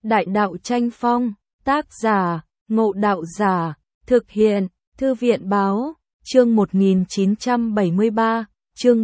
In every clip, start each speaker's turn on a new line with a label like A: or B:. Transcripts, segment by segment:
A: Đại đạo tranh phong, tác giả, Ngộ Đạo Giả, thực hiện, Thư viện báo, chương 1973, chương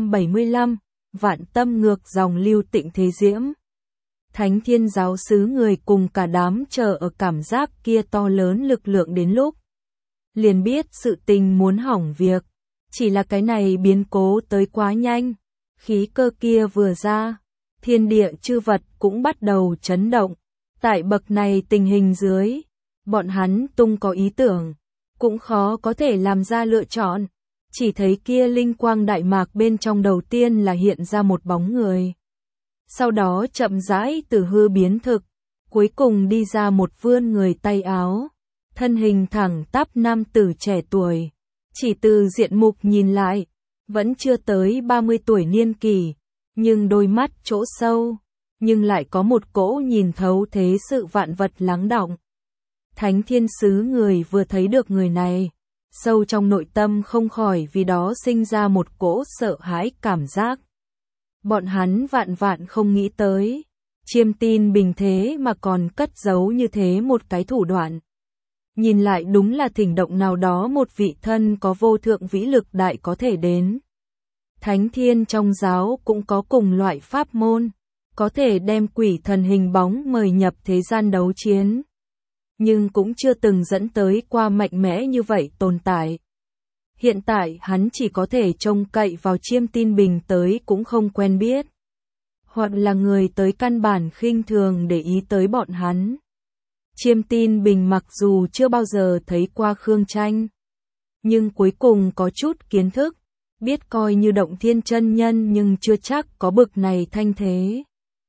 A: 375, vạn tâm ngược dòng lưu Tịnh Thế Diễm. Thánh Thiên Giáo Sứ người cùng cả đám chờ ở cảm giác kia to lớn lực lượng đến lúc liền biết sự tình muốn hỏng việc, chỉ là cái này biến cố tới quá nhanh, khí cơ kia vừa ra, thiên địa chư vật cũng bắt đầu chấn động. Tại bậc này tình hình dưới, bọn hắn tung có ý tưởng, cũng khó có thể làm ra lựa chọn, chỉ thấy kia linh quang đại mạc bên trong đầu tiên là hiện ra một bóng người. Sau đó chậm rãi từ hư biến thực, cuối cùng đi ra một vươn người tay áo, thân hình thẳng tắp nam tử trẻ tuổi, chỉ từ diện mục nhìn lại, vẫn chưa tới 30 tuổi niên kỷ, nhưng đôi mắt chỗ sâu, nhưng lại có một cỗ nhìn thấu thế sự vạn vật lắng đọng. Thánh Thiên Sứ người vừa thấy được người này, sâu trong nội tâm không khỏi vì đó sinh ra một cỗ sợ hãi cảm giác. Bọn hắn vạn không nghĩ tới, Chiêm Tin Bình thế mà còn cất giấu như thế một cái thủ đoạn. Nhìn lại đúng là thỉnh động nào đó một vị thân có vô thượng vĩ lực đại có thể đến. Thánh Thiên trong giáo cũng có cùng loại pháp môn, có thể đem quỷ thần hình bóng mời nhập thế gian đấu chiến. Nhưng cũng chưa từng dẫn tới qua mạnh mẽ như vậy tồn tại. Hiện tại hắn chỉ có thể trông cậy vào Chiêm Tin Bình tới cũng không quen biết. Hoặc là người tới căn bản khinh thường để ý tới bọn hắn. Chiêm Tin Bình mặc dù chưa bao giờ thấy qua Khương Tranh, nhưng cuối cùng có chút kiến thức, biết coi như Động Thiên chân nhân nhưng chưa chắc có bực này thanh thế.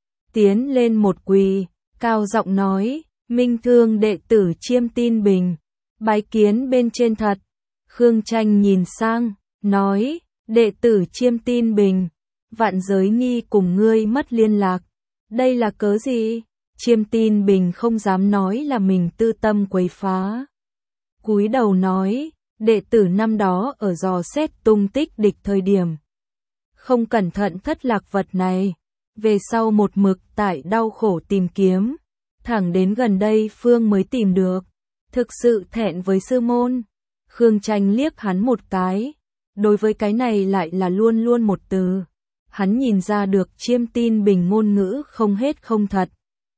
A: Tiến lên một quỳ, cao giọng nói, Minh Thương đệ tử Chiêm Tin Bình, bái kiến bên trên thật. Khương Tranh nhìn sang, nói, đệ tử Chiêm Tin Bình, vạn giới nghi cùng ngươi mất liên lạc, đây là cớ gì? Chiêm Tin Bình không dám nói là mình tư tâm quấy phá. Cúi đầu nói, đệ tử năm đó ở dò xét tung tích địch thời điểm, không cẩn thận thất lạc vật này, về sau một mực tại đau khổ tìm kiếm, thẳng đến gần đây phương mới tìm được, thực sự thẹn với sư môn. Khương Tranh liếc hắn một cái, đối với cái này lại là luôn luôn một từ, hắn nhìn ra được Chiêm Tin Bình ngôn ngữ không hết không thật.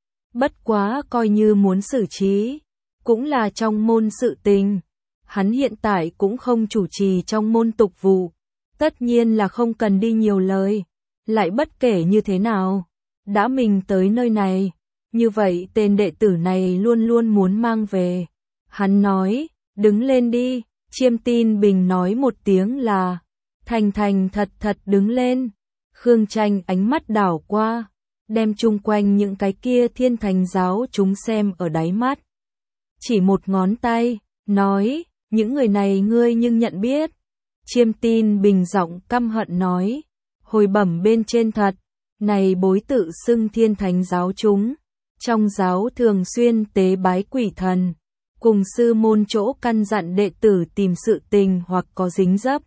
A: Bất quá coi như muốn xử trí, cũng là trong môn sự tình, hắn hiện tại cũng không chủ trì trong môn tục vụ, tất nhiên là không cần đi nhiều lời, lại bất kể như thế nào, đã mình tới nơi này, như vậy tên đệ tử này luôn luôn muốn mang về. Hắn nói, đứng lên đi, Chiêm Tin Bình nói một tiếng là, thành thật đứng lên. Khương Tranh ánh mắt đảo qua, đem chung quanh những cái kia Thiên Thành giáo chúng xem ở đáy mắt. Chỉ một ngón tay, nói, những người này ngươi nhưng nhận biết. Chiêm Tin Bình giọng căm hận nói, hồi bẩm bên trên thật, này bối tự xưng Thiên Thành giáo chúng, trong giáo thường xuyên tế bái quỷ thần, cùng sư môn chỗ căn dặn đệ tử tìm sự tình hoặc có dính dấp.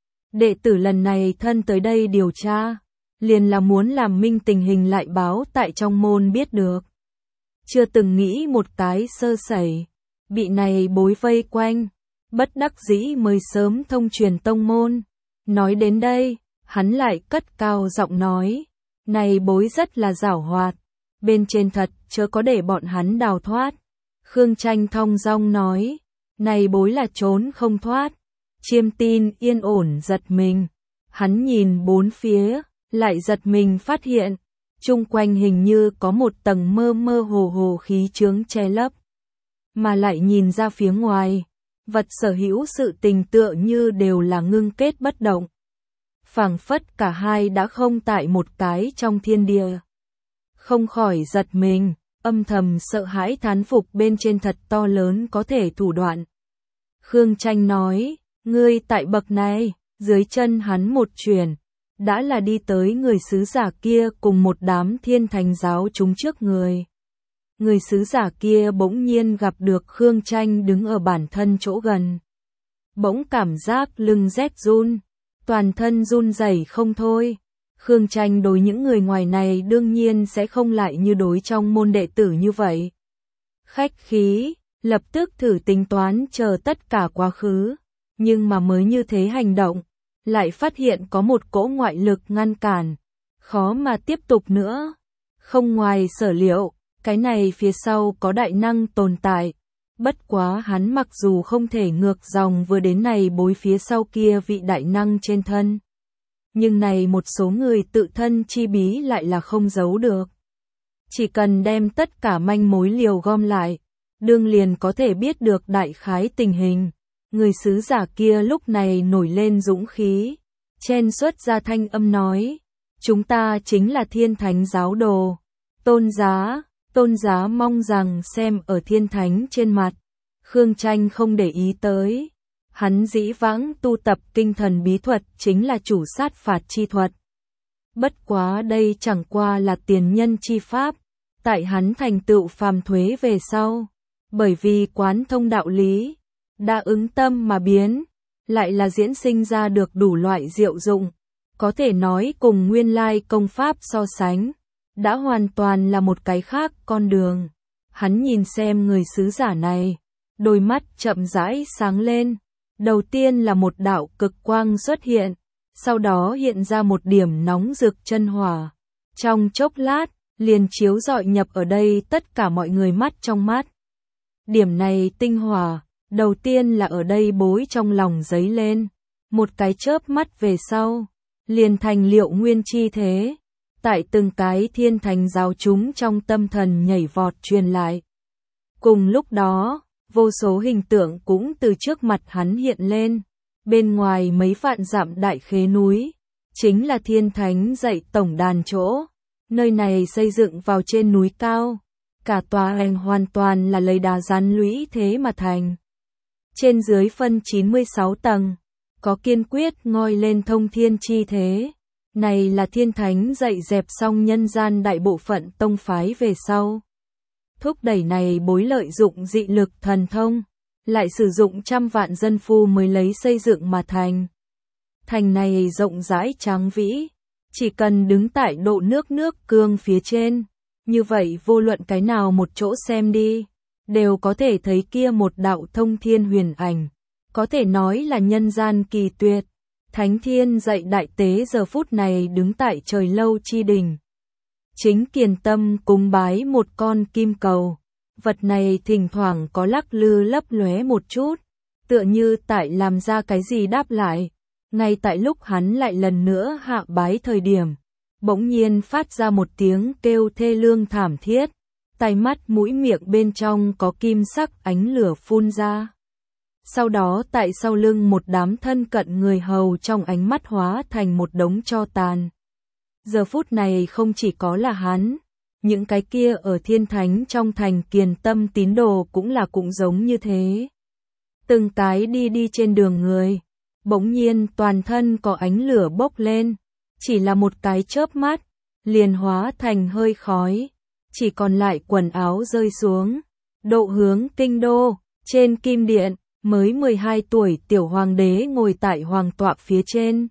A: Đệ tử lần này thân tới đây điều tra, liền là muốn làm minh tình hình lại báo tại trong môn biết được. Chưa từng nghĩ một cái sơ sẩy, bị này bối vây quanh, bất đắc dĩ mới sớm thông truyền tông môn. Nói đến đây, hắn lại cất cao giọng nói, này bối rất là giảo hoạt, bên trên thật chớ có để bọn hắn đào thoát. Khương Tranh thong dong nói, này bối là trốn không thoát. Chiêm Tin yên ổn giật mình, hắn nhìn bốn phía, lại giật mình phát hiện, chung quanh hình như có một tầng mơ hồ khí chướng che lấp, mà lại nhìn ra phía ngoài, vật sở hữu sự tình tựa như đều là ngưng kết bất động. Phảng phất cả hai đã không tại một cái trong thiên địa. Không khỏi giật mình, âm thầm sợ hãi thán phục bên trên thật to lớn có thể thủ đoạn. Khương Tranh nói, ngươi tại bậc này, dưới chân hắn một chuyển, đã là đi tới người sứ giả kia cùng một đám Thiên Thành giáo chúng trước người. Người sứ giả kia bỗng nhiên gặp được Khương Tranh đứng ở bản thân chỗ gần. Bỗng cảm giác lưng rét run, toàn thân run rẩy không thôi. Khương Tranh đối những người ngoài này đương nhiên sẽ không lại như đối trong môn đệ tử như vậy. Khách khí, lập tức thử tính toán chờ tất cả quá khứ, nhưng mà mới như thế hành động, lại phát hiện có một cỗ ngoại lực ngăn cản, khó mà tiếp tục nữa. Không ngoài sở liệu, cái này phía sau có đại năng tồn tại. Bất quá hắn mặc dù không thể ngược dòng vừa đến này bối phía sau kia vị đại năng trên thân. Nhưng này một số người tự thân chi bí lại là không giấu được. Chỉ cần đem tất cả manh mối liều gom lại, đương liền có thể biết được đại khái tình hình. Người sứ giả kia lúc này nổi lên dũng khí, chen xuất ra thanh âm nói, chúng ta chính là Thiên Thánh giáo đồ. Tôn giá mong rằng xem ở Thiên Thánh trên mặt. Khương Tranh không để ý tới. Hắn dĩ vãng tu tập kinh thần bí thuật chính là chủ sát phạt chi thuật. Bất quá đây chẳng qua là tiền nhân chi pháp, tại hắn thành tựu phàm thuế về sau. Bởi vì quán thông đạo lý, đã ứng tâm mà biến, lại là diễn sinh ra được đủ loại diệu dụng. Có thể nói cùng nguyên lai công pháp so sánh, đã hoàn toàn là một cái khác con đường. Hắn nhìn xem người sứ giả này, đôi mắt chậm rãi sáng lên. Đầu tiên là một đạo cực quang xuất hiện, sau đó hiện ra một điểm nóng rực chân hỏa. Trong chốc lát, liền chiếu rọi nhập ở đây tất cả mọi người mắt trong mắt. Điểm này tinh hỏa, đầu tiên là ở đây bối trong lòng giấy lên. Một cái chớp mắt về sau, liền thành liệu nguyên chi thế. Tại từng cái Thiên Thánh giáo chúng trong tâm thần nhảy vọt truyền lại. Cùng lúc đó, vô số hình tượng cũng từ trước mặt hắn hiện lên. Bên ngoài mấy vạn dặm đại khế núi, chính là Thiên Thánh dạy tổng đàn chỗ. Nơi này xây dựng vào trên núi cao. Cả tòa hành hoàn toàn là lấy đá rắn lũy thế mà thành. Trên dưới phân 96 tầng, có kiên quyết ngoi lên thông thiên chi thế. Này là Thiên Thánh dạy dẹp xong nhân gian đại bộ phận tông phái về sau. Thúc đẩy này bối lợi dụng dị lực thần thông, lại sử dụng trăm vạn dân phu mới lấy xây dựng mà thành. Thành này rộng rãi tráng vĩ, chỉ cần đứng tại độ nước cương phía trên, như vậy vô luận cái nào một chỗ xem đi, đều có thể thấy kia một đạo thông thiên huyền ảnh, có thể nói là nhân gian kỳ tuyệt. Thánh Thiên dạy đại tế giờ phút này đứng tại trời lâu chi đỉnh. Chính kiền tâm cúng bái một con kim cầu. Vật này thỉnh thoảng có lắc lư lấp lóe một chút, tựa như tại làm ra cái gì đáp lại. Ngay tại lúc hắn lại lần nữa hạ bái thời điểm, bỗng nhiên phát ra một tiếng kêu thê lương thảm thiết, tai mắt mũi miệng bên trong có kim sắc ánh lửa phun ra. Sau đó tại sau lưng một đám thân cận người hầu trong ánh mắt hóa thành một đống tro tàn. Giờ phút này không chỉ có là hắn, những cái kia ở Thiên Thánh trong thành kiền tâm tín đồ cũng giống như thế. Từng cái đi trên đường người, bỗng nhiên toàn thân có ánh lửa bốc lên, chỉ là một cái chớp mắt, liền hóa thành hơi khói, chỉ còn lại quần áo rơi xuống. Độ hướng kinh đô, trên kim điện, mới 12 tuổi tiểu hoàng đế ngồi tại hoàng tọa phía trên.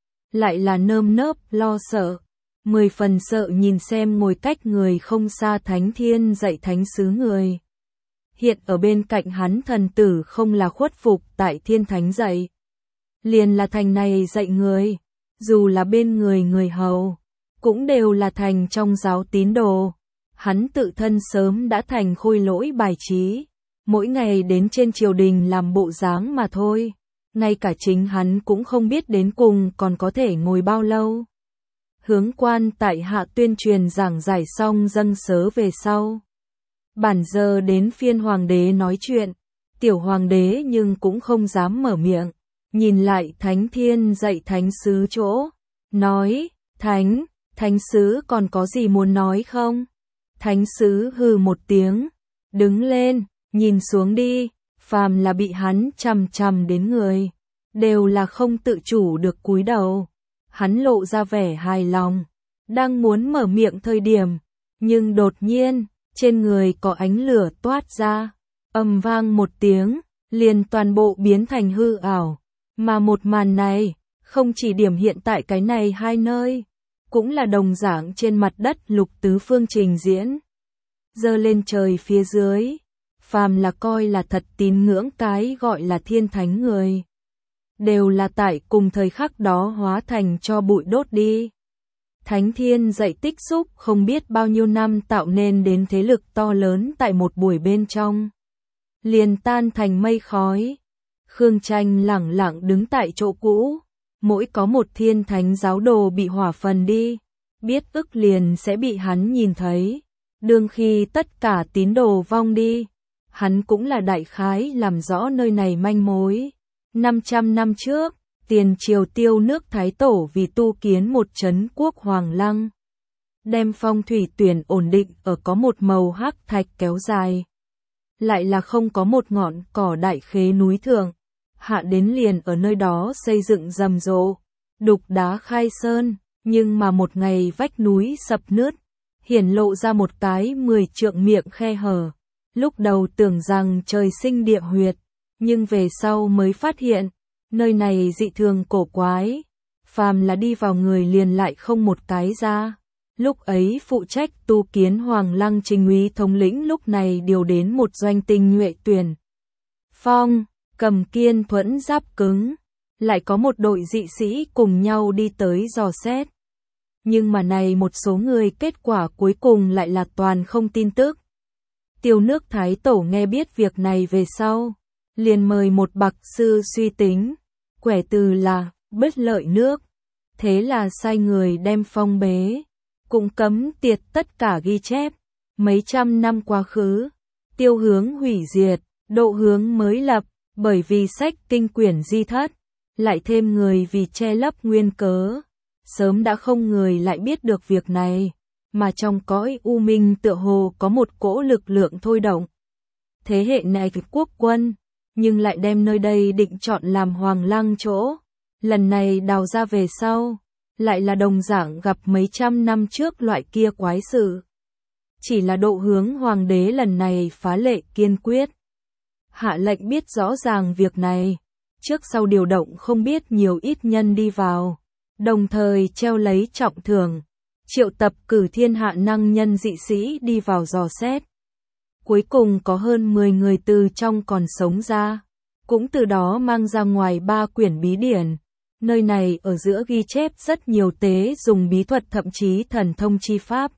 A: Lại là nơm nớp lo sợ, 10 phần sợ nhìn xem ngồi cách người không xa Thánh Thiên dạy thánh sứ người. Hiện ở bên cạnh hắn thần tử không là khuất phục tại Thiên Thánh dạy, liền là thành này dạy người, dù là bên người hầu, cũng đều là thành trong giáo tín đồ. Hắn tự thân sớm đã thành khôi lỗi bài trí, mỗi ngày đến trên triều đình làm bộ dáng mà thôi, ngay cả chính hắn cũng không biết đến cùng còn có thể ngồi bao lâu. Hướng quan tại hạ tuyên truyền giảng giải xong dâng sớ về sau. Bản giờ đến phiên hoàng đế nói chuyện, tiểu hoàng đế nhưng cũng không dám mở miệng, nhìn lại Thánh Thiên dạy thánh sứ chỗ, nói, thánh sứ còn có gì muốn nói không? Thánh sứ hừ một tiếng, đứng lên, nhìn xuống đi, phàm là bị hắn chằm đến người, đều là không tự chủ được cúi đầu. Hắn lộ ra vẻ hài lòng, đang muốn mở miệng thời điểm, nhưng đột nhiên, trên người có ánh lửa toát ra, ầm vang một tiếng, liền toàn bộ biến thành hư ảo. Mà một màn này, không chỉ điểm hiện tại cái này hai nơi, cũng là đồng dạng trên mặt đất lục tứ phương trình diễn. Giơ lên trời phía dưới, phàm là coi là thật tín ngưỡng cái gọi là thiên thánh người, đều là tại cùng thời khắc đó hóa thành cho bụi đốt đi. Thánh thiên dạy tích xúc không biết bao nhiêu năm tạo nên đến thế lực to lớn tại một buổi bên trong, liền tan thành mây khói. Khương Tranh lẳng lặng đứng tại chỗ cũ, mỗi có một thiên thánh giáo đồ bị hỏa phần đi, biết ức liền sẽ bị hắn nhìn thấy. Đương khi tất cả tín đồ vong đi, hắn cũng là đại khái làm rõ nơi này manh mối. 500 năm trước, tiền triều Tiêu nước Thái Tổ vì tu kiến một trấn quốc Hoàng Lăng, đem phong thủy tuyển ổn định ở có một màu hắc thạch kéo dài, lại là không có một ngọn cỏ đại khế núi thượng, hạ đến liền ở nơi đó xây dựng rầm rộ, đục đá khai sơn, nhưng mà một ngày vách núi sập nứt, hiển lộ ra một cái 10 trượng miệng khe hở. Lúc đầu tưởng rằng trời sinh địa huyệt, nhưng về sau mới phát hiện, nơi này dị thường cổ quái, phàm là đi vào người liền lại không một cái ra. Lúc ấy phụ trách tu kiến Hoàng Lăng Trình úy thống lĩnh lúc này điều đến một doanh tinh nhuệ tuyển phong, cầm kiên thuẫn giáp cứng, lại có một đội dị sĩ cùng nhau đi tới dò xét. Nhưng mà này một số người kết quả cuối cùng lại là toàn không tin tức. Tiêu nước Thái Tổ nghe biết việc này về sau, liền mời một bạc sư suy tính, quẻ từ là bất lợi nước, thế là sai người đem phong bế, cũng cấm tiệt tất cả ghi chép. Mấy trăm năm quá khứ, Tiêu hướng hủy diệt, Độ hướng mới lập, bởi vì sách kinh quyển di thất, lại thêm người vì che lấp nguyên cớ, sớm đã không người lại biết được việc này, mà trong cõi u minh tựa hồ có một cỗ lực lượng thôi động. Thế hệ này quốc quân, nhưng lại đem nơi đây định chọn làm Hoàng Lăng chỗ. Lần này đào ra về sau, lại là đồng dạng gặp mấy trăm năm trước loại kia quái sự. Chỉ là Độ hướng hoàng đế lần này phá lệ kiên quyết, hạ lệnh biết rõ ràng việc này, trước sau điều động không biết nhiều ít nhân đi vào, đồng thời treo lấy trọng thưởng, triệu tập cử thiên hạ năng nhân dị sĩ đi vào dò xét. Cuối cùng có hơn 10 người từ trong còn sống ra, cũng từ đó mang ra ngoài 3 quyển bí điển. Nơi này ở giữa ghi chép rất nhiều tế dùng bí thuật thậm chí thần thông chi pháp.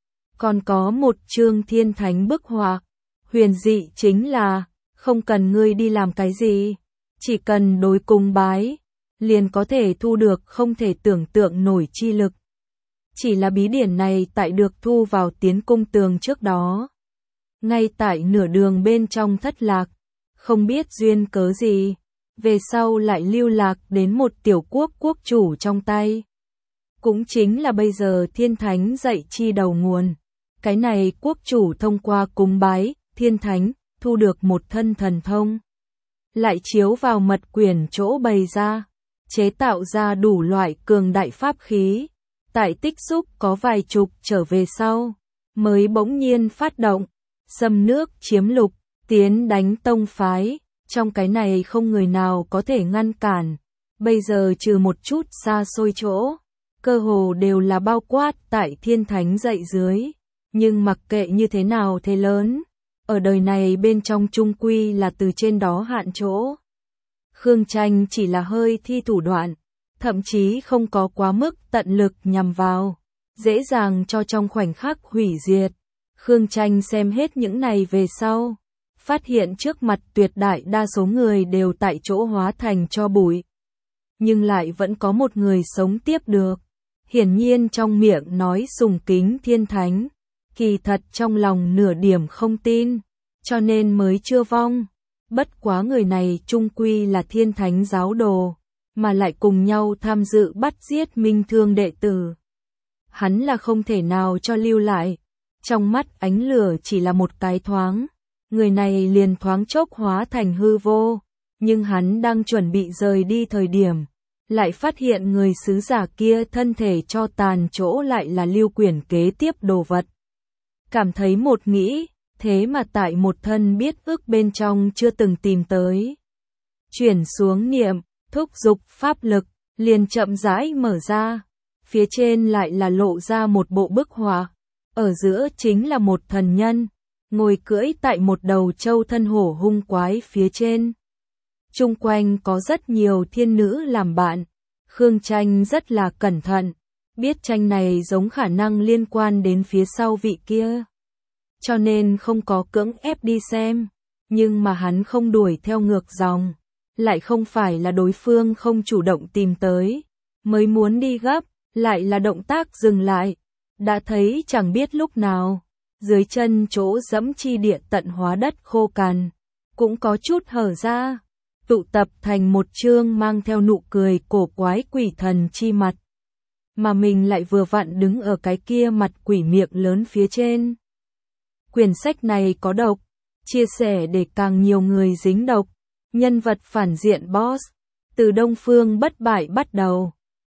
A: Còn có một chương thiên thánh bức họa, huyền dị chính là, không cần ngươi đi làm cái gì, chỉ cần đối cung bái, liền có thể thu được không thể tưởng tượng nổi chi lực. Chỉ là bí điển này tại được thu vào tiến cung tường trước đó, ngay tại nửa đường bên trong thất lạc, không biết duyên cớ gì, về sau lại lưu lạc đến một tiểu quốc quốc chủ trong tay. Cũng chính là bây giờ thiên thánh dạy chi đầu nguồn. Cái này quốc chủ thông qua cúng bái, thiên thánh, thu được một thân thần thông. Lại chiếu vào mật quyển chỗ bày ra, chế tạo ra đủ loại cường đại pháp khí. Tại tích xúc có vài chục trở về sau, mới bỗng nhiên phát động, xâm nước chiếm lục, tiến đánh tông phái. Trong cái này không người nào có thể ngăn cản. Bây giờ trừ một chút xa xôi chỗ, cơ hồ đều là bao quát tại thiên thánh dạy dưới. Nhưng mặc kệ như thế nào thế lớn, ở đời này bên trong trung quy là từ trên đó hạn chỗ. Khương Tranh chỉ là hơi thi thủ đoạn, thậm chí không có quá mức tận lực nhằm vào, dễ dàng cho trong khoảnh khắc hủy diệt. Khương Tranh xem hết những này về sau, phát hiện trước mặt tuyệt đại đa số người đều tại chỗ hóa thành tro bụi. Nhưng lại vẫn có một người sống tiếp được. Hiển nhiên trong miệng nói sùng kính thiên thánh, kỳ thật trong lòng nửa điểm không tin, cho nên mới chưa vong. Bất quá người này chung quy là thiên thánh giáo đồ, mà lại cùng nhau tham dự bắt giết minh thương đệ tử. Hắn là không thể nào cho lưu lại. Trong mắt ánh lửa chỉ là một cái thoáng, người này liền thoáng chốc hóa thành hư vô, nhưng hắn đang chuẩn bị rời đi thời điểm, lại phát hiện người sứ giả kia thân thể cho tàn chỗ lại là lưu quyển kế tiếp đồ vật. Cảm thấy một nghĩ, thế mà tại một thân biết ước bên trong chưa từng tìm tới. Chuyển xuống niệm, thúc dục pháp lực, liền chậm rãi mở ra. phía trên lại là lộ ra một bộ bức họa. Ở giữa chính là một thần nhân, ngồi cưỡi tại một đầu trâu thân hổ hung quái phía trên. Chung quanh có rất nhiều thiên nữ làm bạn. Khương Tranh rất là cẩn thận, biết tranh này giống khả năng liên quan đến phía sau vị kia. Cho nên không có cưỡng ép đi xem, nhưng mà hắn không đuổi theo ngược dòng. Lại không phải là đối phương không chủ động tìm tới, mới muốn đi gấp, lại là động tác dừng lại. Đã thấy chẳng biết lúc nào, dưới chân chỗ dẫm chi địa tận hóa đất khô cằn, cũng có chút hở ra, tụ tập thành một chương mang theo nụ cười cổ quái quỷ thần chi mặt. Mà mình lại vừa vặn đứng ở cái kia mặt quỷ miệng lớn phía trên. Quyển sách này có độc, chia sẻ để càng nhiều người dính độc. Nhân vật phản diện boss, từ Đông Phương bất bại bắt đầu,